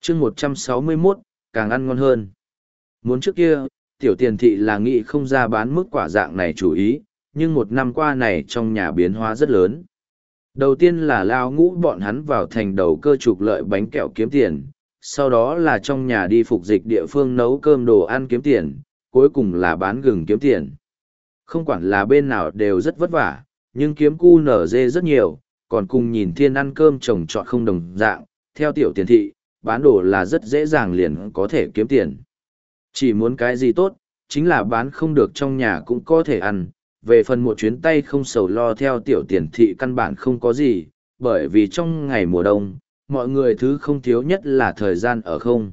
chương 161, càng ăn ngon hơn. Muốn trước kia, tiểu tiền thị là nghĩ không ra bán mức quả dạng này chủ ý, nhưng một năm qua này trong nhà biến hóa rất lớn. Đầu tiên là lao ngũ bọn hắn vào thành đầu cơ trục lợi bánh kẹo kiếm tiền, sau đó là trong nhà đi phục dịch địa phương nấu cơm đồ ăn kiếm tiền, cuối cùng là bán gừng kiếm tiền. Không quản là bên nào đều rất vất vả, nhưng kiếm cu nở dê rất nhiều, còn cùng nhìn thiên ăn cơm trồng trọt không đồng dạng, theo tiểu tiền thị, bán đồ là rất dễ dàng liền có thể kiếm tiền. Chỉ muốn cái gì tốt, chính là bán không được trong nhà cũng có thể ăn. Về phần một chuyến tay không sầu lo theo tiểu tiền thị căn bản không có gì, bởi vì trong ngày mùa đông, mọi người thứ không thiếu nhất là thời gian ở không.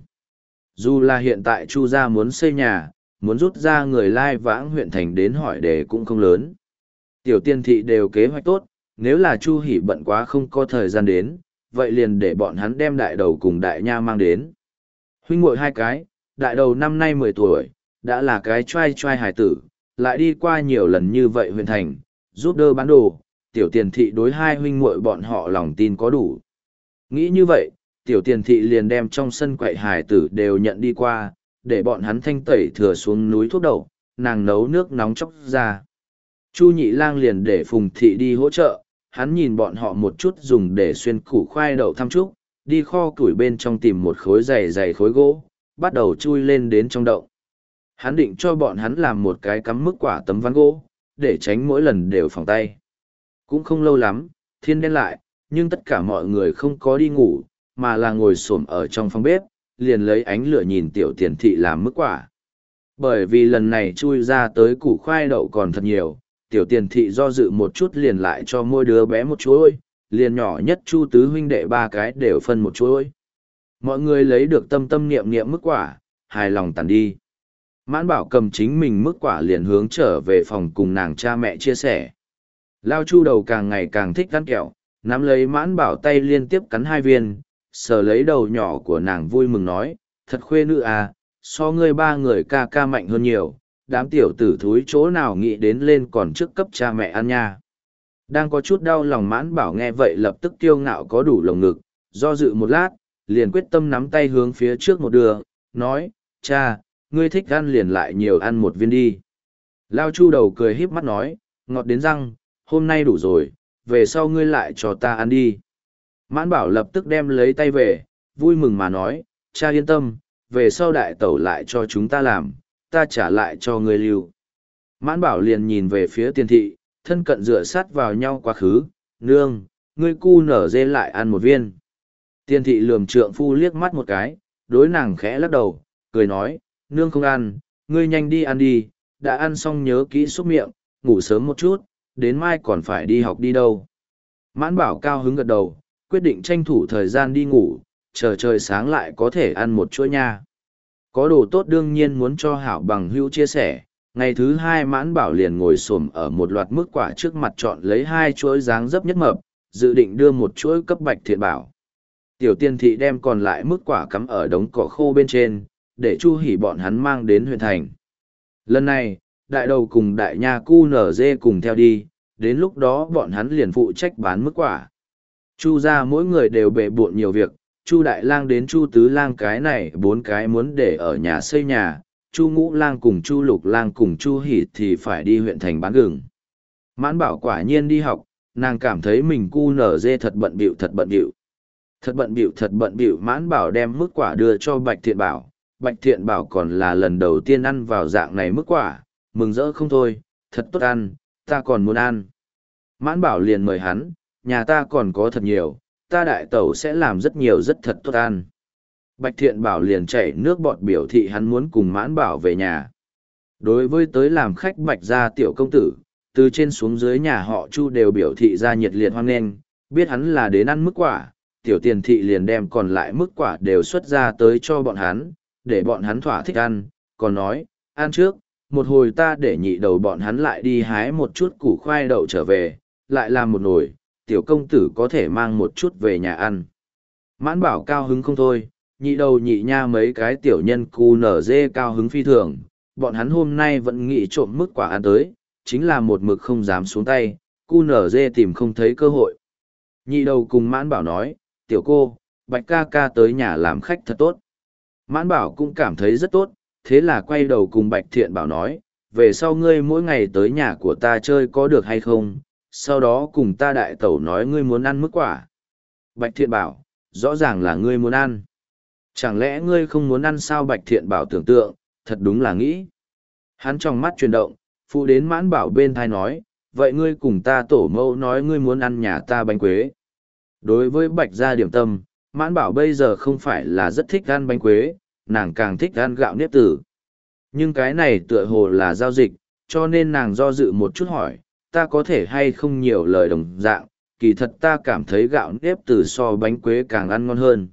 Dù là hiện tại Chu gia muốn xây nhà, muốn rút ra người lai vãng huyện thành đến hỏi đề cũng không lớn. Tiểu tiền thị đều kế hoạch tốt, nếu là Chu Hỷ bận quá không có thời gian đến, vậy liền để bọn hắn đem đại đầu cùng đại nha mang đến. Huynh muội hai cái, đại đầu năm nay 10 tuổi, đã là cái trai trai hài tử, lại đi qua nhiều lần như vậy huyện thành, giúp đỡ bán đồ, tiểu tiền thị đối hai huynh muội bọn họ lòng tin có đủ. Nghĩ như vậy, tiểu tiền thị liền đem trong sân quậy hài tử đều nhận đi qua, để bọn hắn thanh tẩy thừa xuống núi thuốc đậu, nàng nấu nước nóng chốc ra. Chu Nhị Lang liền để Phùng thị đi hỗ trợ, hắn nhìn bọn họ một chút dùng để xuyên củ khoai đậu thăm trúc, đi kho củi bên trong tìm một khối dày khối gỗ, bắt đầu chui lên đến trong đậu. Hắn định cho bọn hắn làm một cái cắm mức quả tấm ván gỗ, để tránh mỗi lần đều phòng tay. Cũng không lâu lắm, thiên đen lại, nhưng tất cả mọi người không có đi ngủ, mà là ngồi xổm ở trong phòng bếp, liền lấy ánh lửa nhìn tiểu tiền thị làm mức quả. Bởi vì lần này chui ra tới củ khoai đậu còn thật nhiều, tiểu tiền thị do dự một chút liền lại cho mỗi đứa bé một chuỗi, liền nhỏ nhất Chu tứ huynh đệ ba cái đều phân một chuỗi. Mọi người lấy được tâm tâm niệm niệm mức quả, hài lòng tàn đi. Mãn Bảo cầm chính mình mức quả liền hướng trở về phòng cùng nàng cha mẹ chia sẻ. Lao Chu đầu càng ngày càng thích ăn kẹo, nắm lấy Mãn Bảo tay liên tiếp cắn 2 viên, sờ lấy đầu nhỏ của nàng vui mừng nói, thật khuê nữ à, so ngươi 3 người ca ca mạnh hơn nhiều, đám tiểu tử thúi chỗ nào nghĩ đến lên còn trước cấp cha mẹ ăn nha. Đang có chút đau lòng Mãn Bảo nghe vậy lập tức kiêu ngạo có đủ lồng ngực, do dự một lát, liền quyết tâm nắm tay hướng phía trước một đường, nói, cha, ngươi thích ăn liền lại nhiều ăn một viên đi. Lao Chu đầu cười híp mắt nói, ngọt đến răng, hôm nay đủ rồi, về sau ngươi lại cho ta ăn đi. Mãn Bảo lập tức đem lấy tay về, vui mừng mà nói, cha yên tâm, về sau đại tẩu lại cho chúng ta làm, ta trả lại cho ngươi lưu. Mãn Bảo liền nhìn về phía tiền thị, thân cận dựa sát vào nhau quá khứ, nương, ngươi cu nở dê lại ăn một viên. Tiền thị lườm trượng phu liếc mắt một cái, đối nàng khẽ lắc đầu, cười nói, nương không ăn, ngươi nhanh đi ăn đi, đã ăn xong nhớ kỹ xúc miệng, ngủ sớm một chút, đến mai còn phải đi học đi đâu. Mãn Bảo cao hứng gật đầu, quyết định tranh thủ thời gian đi ngủ, chờ trời sáng lại có thể ăn một chuỗi nha. Có đồ tốt đương nhiên muốn cho hảo bằng hữu chia sẻ. Ngày thứ 2 Mãn Bảo liền ngồi xổm ở một loạt mức quả trước mặt chọn lấy 2 chuỗi dáng dấp nhất mập, dự định đưa một chuỗi cấp Bạch Thiện Bảo. Tiểu Tiên thị đem còn lại mức quả cắm ở đống cỏ khô bên trên, để Chu Hỉ bọn hắn mang đến huyện thành. Lần này, đại đầu cùng đại nha cu nở dê cùng theo đi, đến lúc đó bọn hắn liền phụ trách bán mức quả. Chu ra mỗi người đều bệ bộn nhiều việc, Chu Đại Lang đến Chu Tứ Lang cái này 4 cái muốn để ở nhà xây nhà, Chu Ngũ Lang cùng Chu Lục Lang cùng Chu Hỉ thì phải đi huyện thành bán gừng. Mãn Bảo quả nhiên đi học, nàng cảm thấy mình cu nở dê thật bận bịu thật bận bịu. Thật bận bịu Mãn Bảo đem mức quả đưa cho Bạch Thiện Bảo. Bạch Thiện Bảo còn là lần đầu tiên ăn vào dạng này mức quả, mừng rỡ không thôi, thật tốt ăn, ta còn muốn ăn. Mãn Bảo liền mời hắn, nhà ta còn có thật nhiều, ta đại tẩu sẽ làm rất nhiều rất thật tốt ăn. Bạch Thiện Bảo liền chảy nước bọt biểu thị hắn muốn cùng Mãn Bảo về nhà. Đối với tới làm khách Bạch gia tiểu công tử, từ trên xuống dưới nhà họ Chu đều biểu thị ra nhiệt liệt hoan nghênh, biết hắn là đến ăn mức quả, tiểu tiền thị liền đem còn lại mức quả đều xuất ra tới cho bọn hắn, để bọn hắn thỏa thích ăn, còn nói, ăn trước, một hồi ta để nhị đầu bọn hắn lại đi hái một chút củ khoai đậu trở về, lại làm một nồi, tiểu công tử có thể mang một chút về nhà ăn. Mãn Bảo cao hứng không thôi, nhị đầu nhị nha mấy cái tiểu nhân cu nở dê cao hứng phi thường, bọn hắn hôm nay vẫn nghĩ trộm mức quả ăn tới, chính là một mực không dám xuống tay, cu nở dê tìm không thấy cơ hội. Nhị đầu cùng Mãn Bảo nói, tiểu cô, Bạch ca ca tới nhà làm khách thật tốt. Mãn Bảo cũng cảm thấy rất tốt, thế là quay đầu cùng Bạch Thiện Bảo nói, về sau ngươi mỗi ngày tới nhà của ta chơi có được hay không, sau đó cùng ta đại tẩu nói ngươi muốn ăn mức quả. Bạch Thiện Bảo, rõ ràng là ngươi muốn ăn. Chẳng lẽ ngươi không muốn ăn sao? Bạch Thiện Bảo tưởng tượng, thật đúng là nghĩ. Hắn trong mắt chuyển động, phụ đến Mãn Bảo bên thai nói, vậy ngươi cùng ta tổ mẫu nói ngươi muốn ăn nhà ta bánh quế. Đối với Bạch gia điểm tâm, Mãn Bảo bây giờ không phải là rất thích ăn bánh quế, nàng càng thích ăn gạo nếp tử. Nhưng cái này tựa hồ là giao dịch, cho nên nàng do dự một chút hỏi, ta có thể hay không nhiều lời đồng dạng, kỳ thật ta cảm thấy gạo nếp tử so bánh quế càng ăn ngon hơn.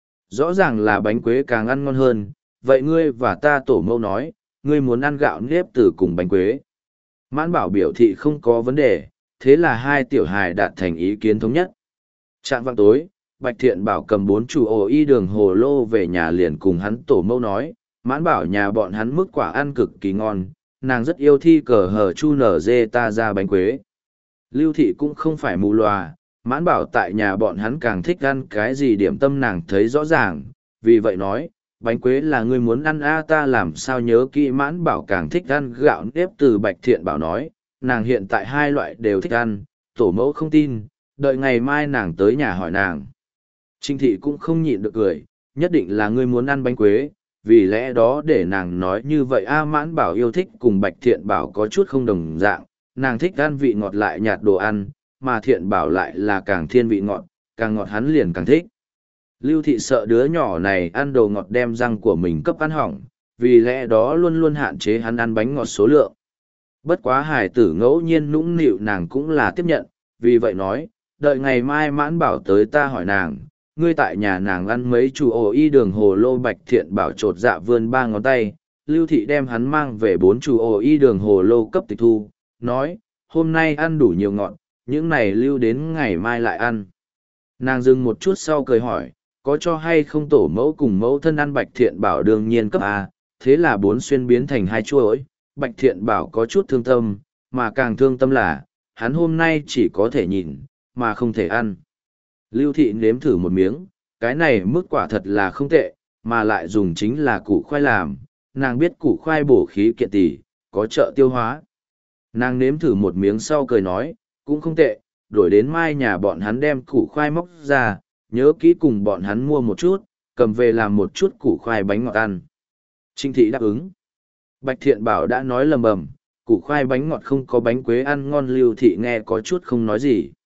Rõ ràng là bánh quế càng ăn ngon hơn, vậy ngươi và ta tổ mẫu nói, ngươi muốn ăn gạo nếp tử cùng bánh quế. Mãn Bảo biểu thị không có vấn đề, thế là hai tiểu hài đạt thành ý kiến thống nhất. Trạng vạng tối, Bạch Thiện Bảo cầm 4 chủ ổ y đường hồ lô về nhà liền cùng hắn tổ mẫu nói, Mãn Bảo nhà bọn hắn mức quả ăn cực kỳ ngon, nàng rất yêu thi cờ hờ chu nở dê ta ra bánh quế. Lưu Thị cũng không phải mù lòa, Mãn Bảo tại nhà bọn hắn càng thích ăn cái gì điểm tâm nàng thấy rõ ràng, vì vậy nói, bánh quế là ngươi muốn ăn ta làm sao nhớ kỹ. Mãn Bảo càng thích ăn gạo nếp từ. Bạch Thiện Bảo nói, nàng hiện tại hai loại đều thích ăn, tổ mẫu không tin, đợi ngày mai nàng tới nhà hỏi nàng. Trinh Thị cũng không nhịn được cười, nhất định là ngươi muốn ăn bánh quế, vì lẽ đó để nàng nói như vậy. Mãn Bảo yêu thích cùng Bạch Thiện Bảo có chút không đồng dạng, nàng thích ăn vị ngọt lại nhạt đồ ăn, mà Thiện Bảo lại là càng thiên vị ngọt, càng ngọt hắn liền càng thích. Lưu Thị sợ đứa nhỏ này ăn đồ ngọt đem răng của mình cấp ăn hỏng, vì lẽ đó luôn luôn hạn chế hắn ăn bánh ngọt số lượng. Bất quá hải tử ngẫu nhiên nũng nịu nàng cũng là tiếp nhận, vì vậy nói, đợi ngày mai Mãn Bảo tới ta hỏi nàng, ngươi tại nhà nàng ăn mấy chủ ổ y đường hồ lô. Bạch Thiện Bảo chột dạ vươn 3 ngón tay, Lưu Thị đem hắn mang về 4 chủ ổ y đường hồ lô cấp tịch thu, nói, hôm nay ăn đủ nhiều ngọt, những này lưu đến ngày mai lại ăn. Nàng dừng một chút sau cười hỏi, có cho hay không tổ mẫu cùng mẫu thân ăn? Bạch Thiện Bảo đương nhiên cấp A, thế là 4 xuyên biến thành 2 chuỗi. Bạch Thiện Bảo có chút thương tâm, mà càng thương tâm là, hắn hôm nay chỉ có thể nhìn, mà không thể ăn. Lưu Thị nếm thử một miếng, cái này mức quả thật là không tệ, mà lại dùng chính là củ khoai làm, nàng biết củ khoai bổ khí kiện tỷ, có trợ tiêu hóa. Nàng nếm thử một miếng sau cười nói, cũng không tệ, đổi đến mai nhà bọn hắn đem củ khoai móc ra, nhớ kỹ cùng bọn hắn mua một chút, cầm về làm một chút củ khoai bánh ngọt ăn. Trinh Thị đáp ứng. Bạch Thiện Bảo đã nói lầm bầm, củ khoai bánh ngọt không có bánh quế ăn ngon. Lưu Thị nghe có chút không nói gì.